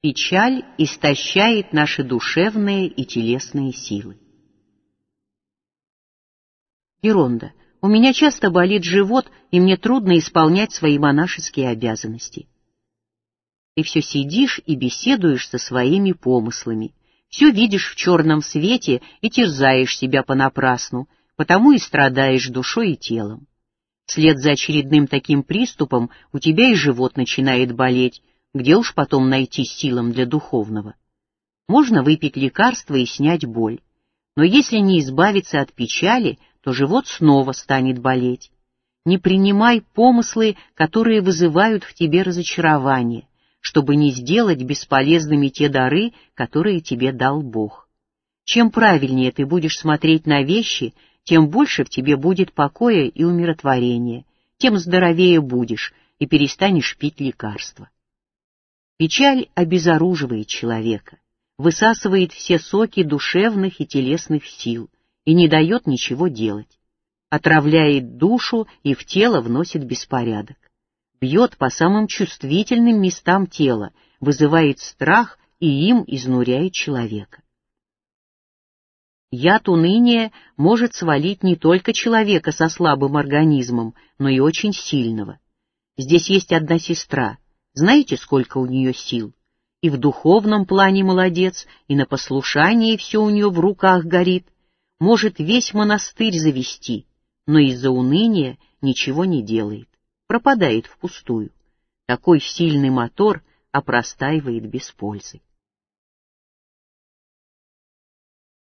Печаль истощает наши душевные и телесные силы. Геронда, у меня часто болит живот, и мне трудно исполнять свои монашеские обязанности. Ты все сидишь и беседуешь со своими помыслами, все видишь в черном свете и терзаешь себя понапрасну, потому и страдаешь душой и телом. Вслед за очередным таким приступом у тебя и живот начинает болеть, где уж потом найти силам для духовного. Можно выпить лекарство и снять боль, но если не избавиться от печали, то живот снова станет болеть. Не принимай помыслы, которые вызывают в тебе разочарование, чтобы не сделать бесполезными те дары, которые тебе дал Бог. Чем правильнее ты будешь смотреть на вещи, тем больше в тебе будет покоя и умиротворения, тем здоровее будешь и перестанешь пить лекарства. Печаль обезоруживает человека, высасывает все соки душевных и телесных сил и не дает ничего делать, отравляет душу и в тело вносит беспорядок, бьет по самым чувствительным местам тела, вызывает страх и им изнуряет человека. Яд уныния может свалить не только человека со слабым организмом, но и очень сильного. Здесь есть одна сестра. Знаете, сколько у нее сил? И в духовном плане молодец, и на послушании все у нее в руках горит. Может весь монастырь завести, но из-за уныния ничего не делает, пропадает впустую. Такой сильный мотор опростаивает без пользы.